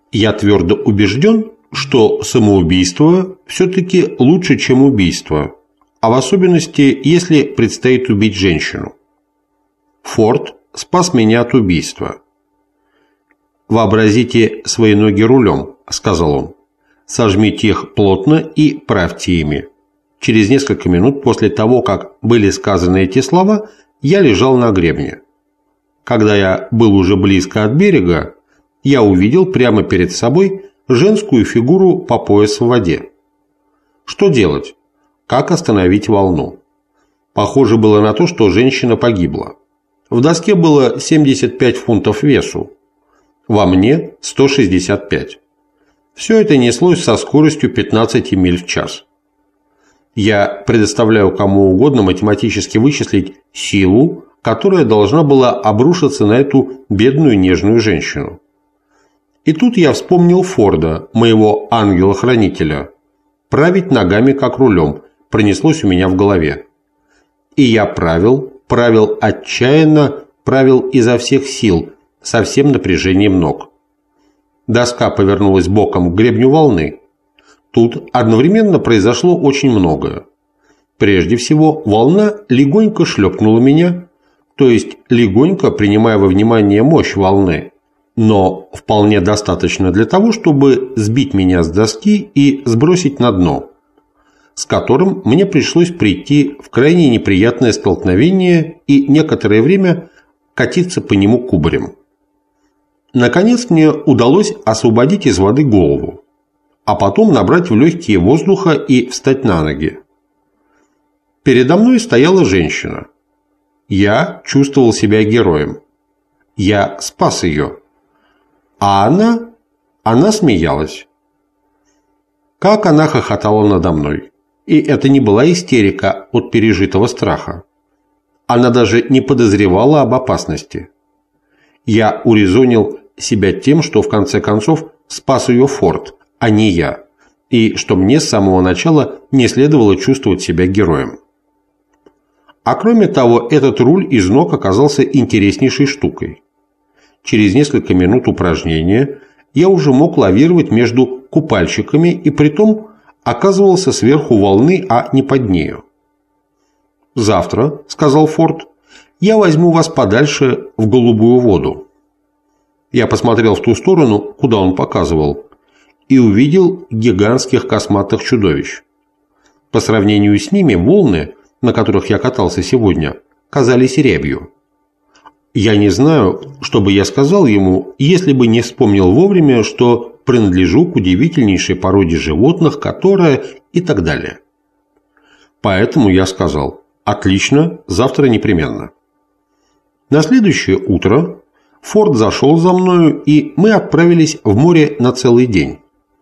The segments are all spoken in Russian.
Я твердо убежден, что самоубийство все-таки лучше, чем убийство, а в особенности, если предстоит убить женщину. Форд спас меня от убийства. «Вообразите свои ноги рулем», – сказал он. «Сожмите их плотно и правьте ими». Через несколько минут после того, как были сказаны эти слова, я лежал на гребне. Когда я был уже близко от берега, я увидел прямо перед собой женскую фигуру по пояс в воде. Что делать? Как остановить волну? Похоже было на то, что женщина погибла. В доске было 75 фунтов весу, во мне 165. Все это неслось со скоростью 15 миль в час. Я предоставляю кому угодно математически вычислить силу, которая должна была обрушиться на эту бедную нежную женщину. И тут я вспомнил Форда, моего ангела-хранителя. Править ногами как рулем пронеслось у меня в голове. И я правил отчаянно, правил изо всех сил, со всем напряжением ног. Доска повернулась боком к гребню волны. Тут одновременно произошло очень многое. Прежде всего, волна легонько шлепнула меня, то есть легонько принимая во внимание мощь волны, но вполне достаточно для того, чтобы сбить меня с доски и сбросить на дно, с которым мне пришлось прийти в крайне неприятное столкновение и некоторое время катиться по нему кубарем. Наконец мне удалось освободить из воды голову, а потом набрать в легкие воздуха и встать на ноги. Передо мной стояла женщина. Я чувствовал себя героем. Я спас ее. А она смеялась. Как она хохотала надо мной. И это не была истерика от пережитого страха. Она даже не подозревала об опасности. Я урезонил себя тем, что в конце концов спас ее Форд, а не я, и что мне с самого начала не следовало чувствовать себя героем. А кроме того, этот руль из ног оказался интереснейшей штукой. Через несколько минут упражнения я уже мог лавировать между купальщиками и притом оказывался сверху волны, а не под нею. «Завтра, — сказал Форд, — я возьму вас подальше в голубую воду». Я посмотрел в ту сторону, куда он показывал, и увидел гигантских косматых чудовищ. По сравнению с ними волны, на которых я катался сегодня, казались рябью. Я не знаю, что бы я сказал ему, если бы не вспомнил вовремя, что принадлежу к удивительнейшей породе животных, которая и так далее. Поэтому я сказал: «Отлично, завтра непременно». На следующее утро Форд зашел за мною, и мы отправились в море на целый день.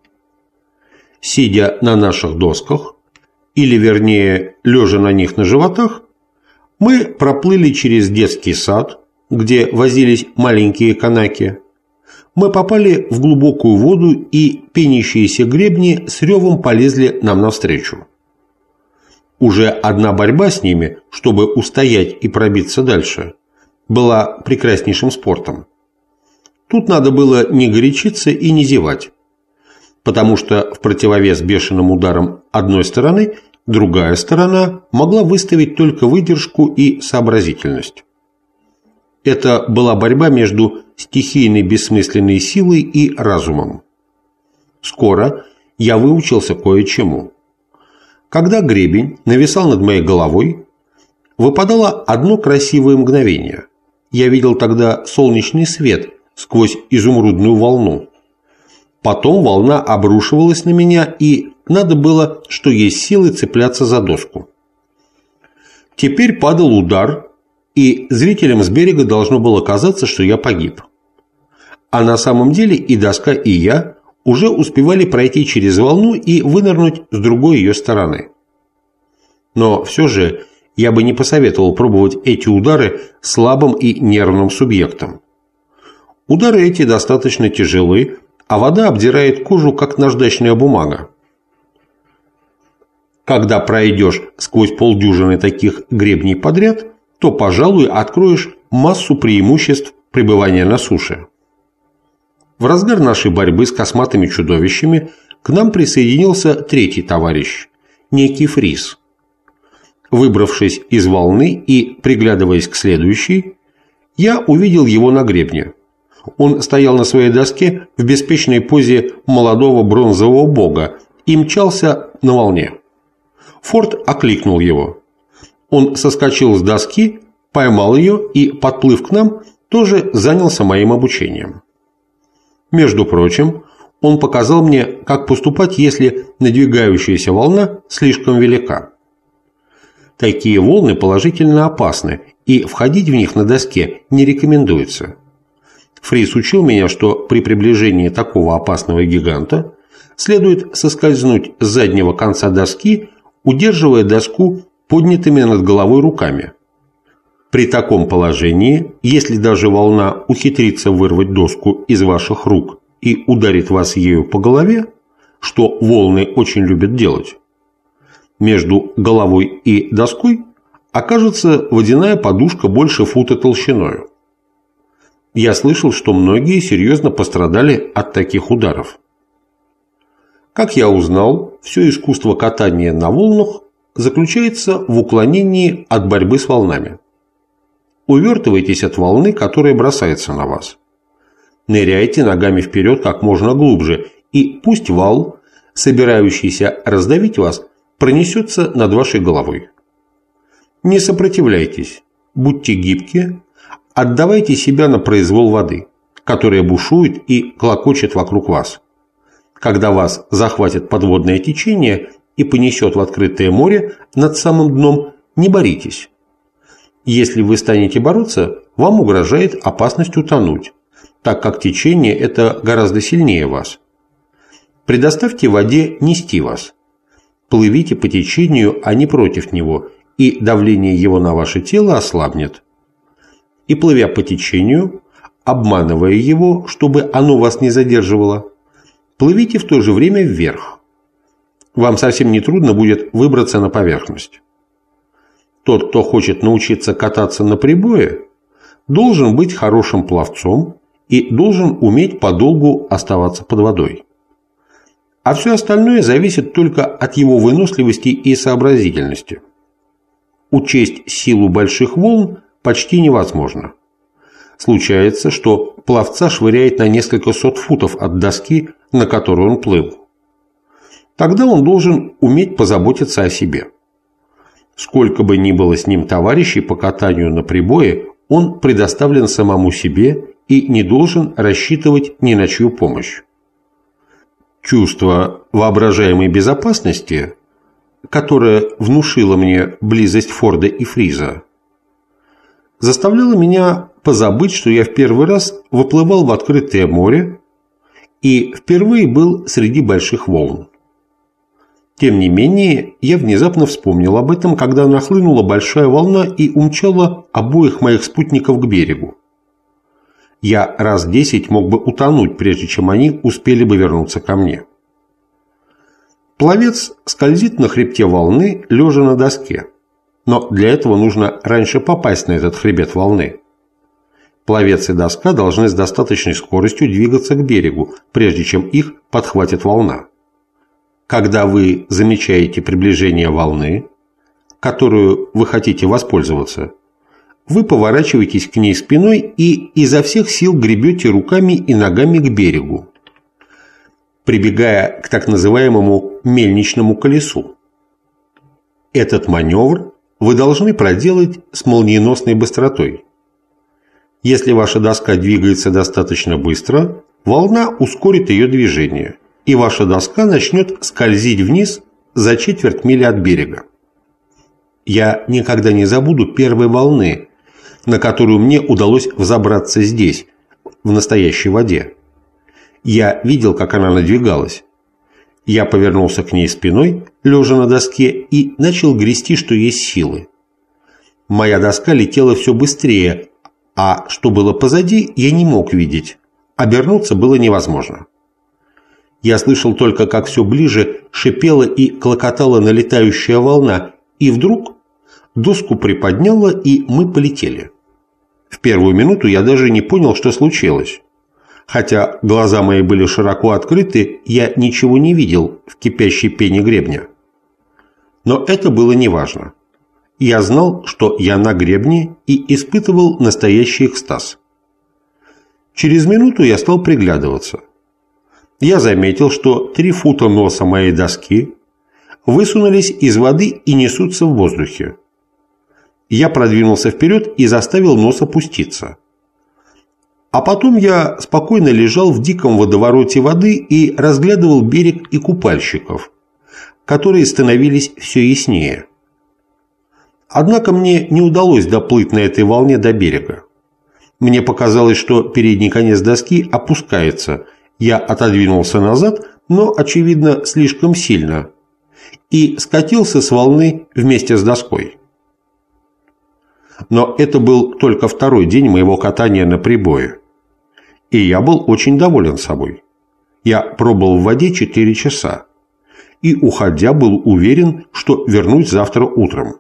Сидя на наших досках, или вернее, лежа на них на животах, мы проплыли через детский сад, где возились маленькие канаки. Мы попали в глубокую воду, и пенящиеся гребни с ревом полезли нам навстречу. Уже одна борьба с ними, чтобы устоять и пробиться дальше, была прекраснейшим спортом. Тут надо было не горячиться и не зевать, потому что в противовес бешеным ударам одной стороны другая сторона могла выставить только выдержку и сообразительность. Это была борьба между стихийной бессмысленной силой и разумом. Скоро я выучился кое-чему. Когда гребень нависал над моей головой, выпадало одно красивое мгновение. Я видел тогда солнечный свет сквозь изумрудную волну. Потом волна обрушивалась на меня, и надо было, что есть силы, цепляться за доску. Теперь падал удар, и зрителям с берега должно было казаться, что я погиб. А на самом деле и доска, и я уже успевали пройти через волну и вынырнуть с другой ее стороны. Но все же я бы не посоветовал пробовать эти удары слабым и нервным субъектам. Удары эти достаточно тяжелы, а вода обдирает кожу, как наждачная бумага. Когда пройдешь сквозь полдюжины таких гребней подряд, то, пожалуй, откроешь массу преимуществ пребывания на суше. В разгар нашей борьбы с косматыми чудовищами к нам присоединился третий товарищ, некий Фриз. Выбравшись из волны и приглядываясь к следующей, я увидел его на гребне. Он стоял на своей доске в беспечной позе молодого бронзового бога и мчался на волне. Форд окликнул его. Он соскочил с доски, поймал ее и, подплыв к нам, тоже занялся моим обучением. Между прочим, он показал мне, как поступать, если надвигающаяся волна слишком велика. Такие волны положительно опасны, и входить в них на доске не рекомендуется. Фриз учил меня, что при приближении такого опасного гиганта следует соскользнуть с заднего конца доски, удерживая доску поднятыми над головой руками. При таком положении, если даже волна ухитрится вырвать доску из ваших рук и ударит вас ею по голове, что волны очень любят делать, между головой и доской окажется водяная подушка больше фута толщиною. Я слышал, что многие серьезно пострадали от таких ударов. Как я узнал, все искусство катания на волнах заключается в уклонении от борьбы с волнами. Увертывайтесь от волны, которая бросается на вас. Ныряйте ногами вперед как можно глубже, и пусть вал, собирающийся раздавить вас, пронесется над вашей головой. Не сопротивляйтесь, будьте гибки, отдавайте себя на произвол воды, которая бушует и клокочет вокруг вас. Когда вас захватит подводное течение и понесет в открытое море над самым дном, не боритесь. Если вы станете бороться, вам угрожает опасность утонуть, так как течение это гораздо сильнее вас. Предоставьте воде нести вас. Плывите по течению, а не против него, и давление его на ваше тело ослабнет. И плывя по течению, обманывая его, чтобы оно вас не задерживало, плывите в то же время вверх. Вам совсем не трудно будет выбраться на поверхность. Тот, кто хочет научиться кататься на прибое, должен быть хорошим пловцом и должен уметь подолгу оставаться под водой. А все остальное зависит только от его выносливости и сообразительности. Учесть силу больших волн почти невозможно. Случается, что пловца швыряет на несколько сот футов от доски, на которой он плыл. Тогда он должен уметь позаботиться о себе. Сколько бы ни было с ним товарищей по катанию на прибое, он предоставлен самому себе и не должен рассчитывать ни на чью помощь. Чувство воображаемой безопасности, которое внушило мне близость Форда и Фриза, заставляло меня позабыть, что я в первый раз выплывал в открытое море и впервые был среди больших волн. Тем не менее, я внезапно вспомнил об этом, когда нахлынула большая волна и умчала обоих моих спутников к берегу. Я раз 10 мог бы утонуть, прежде чем они успели бы вернуться ко мне. Пловец скользит на хребте волны, лежа на доске, но для этого нужно раньше попасть на этот хребет волны. Пловец и доска должны с достаточной скоростью двигаться к берегу, прежде чем их подхватит волна. Когда вы замечаете приближение волны, которую вы хотите воспользоваться, вы поворачиваетесь к ней спиной и изо всех сил гребете руками и ногами к берегу, прибегая к так называемому мельничному колесу. Этот маневр вы должны проделать с молниеносной быстротой. Если ваша доска двигается достаточно быстро, волна ускорит ее движение, и ваша доска начнет скользить вниз за четверть мили от берега. Я никогда не забуду первой волны, на которую мне удалось взобраться здесь, в настоящей воде. Я видел, как она надвигалась. Я повернулся к ней спиной, лежа на доске, и начал грести, что есть силы. Моя доска летела все быстрее, а что было позади, я не мог видеть. Обернуться было невозможно. Я слышал только, как все ближе шипела и клокотала налетающая волна, и вдруг доску приподняло, и мы полетели. В первую минуту я даже не понял, что случилось. Хотя глаза мои были широко открыты, я ничего не видел в кипящей пене гребня. Но это было неважно. Я знал, что я на гребне и испытывал настоящий экстаз. Через минуту я стал приглядываться. Я заметил, что 3 фута носа моей доски высунулись из воды и несутся в воздухе. Я продвинулся вперед и заставил нос опуститься. А потом я спокойно лежал в диком водовороте воды и разглядывал берег и купальщиков, которые становились все яснее. Однако мне не удалось доплыть на этой волне до берега. Мне показалось, что передний конец доски опускается. Я отодвинулся назад, но, очевидно, слишком сильно, и скатился с волны вместе с доской. Но это был только 2-й день моего катания на прибое, и я был очень доволен собой. Я пробыл в воде 4 часа, и, уходя, был уверен, что вернусь завтра утром.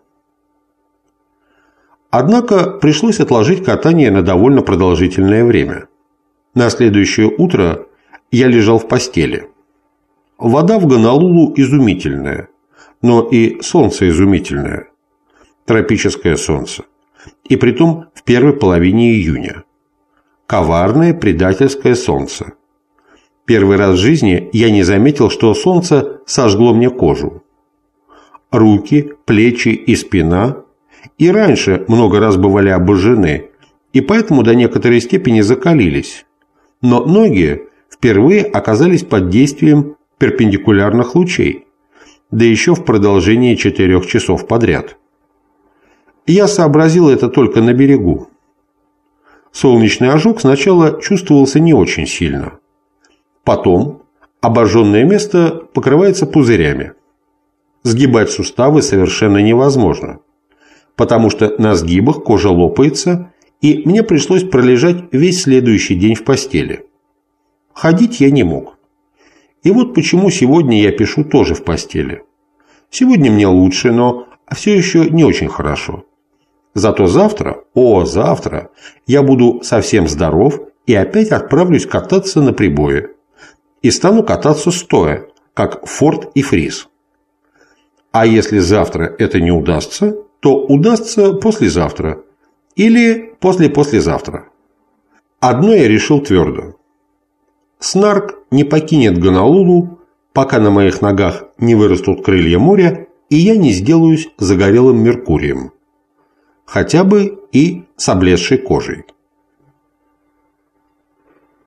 Однако пришлось отложить катание на довольно продолжительное время. На следующее утро я лежал в постели. Вода в Гонолулу изумительная, но и солнце изумительное. Тропическое солнце. И притом в первой половине июня. Коварное предательское солнце. Первый раз в жизни я не заметил, что солнце сожгло мне кожу. Руки, плечи и спина и раньше много раз бывали обожжены, и поэтому до некоторой степени закалились. Но ноги впервые оказались под действием перпендикулярных лучей, да еще в продолжении 4 часов подряд. Я сообразил это только на берегу. Солнечный ожог сначала чувствовался не очень сильно. Потом обожженное место покрывается пузырями. Сгибать суставы совершенно невозможно, потому что на сгибах кожа лопается, и мне пришлось пролежать весь следующий день в постели. Ходить я не мог. И вот почему сегодня я пишу тоже в постели. Сегодня мне лучше, но все еще не очень хорошо. Зато завтра, завтра, я буду совсем здоров и опять отправлюсь кататься на прибое. И стану кататься стоя, как Форд и Фрис. А если завтра это не удастся, то удастся послезавтра или послезавтра. Одно я решил твердо. Снарк не покинет Гонолулу, пока на моих ногах не вырастут крылья моря, и я не сделаюсь загорелым Меркурием. Хотя бы и с облезшей кожей.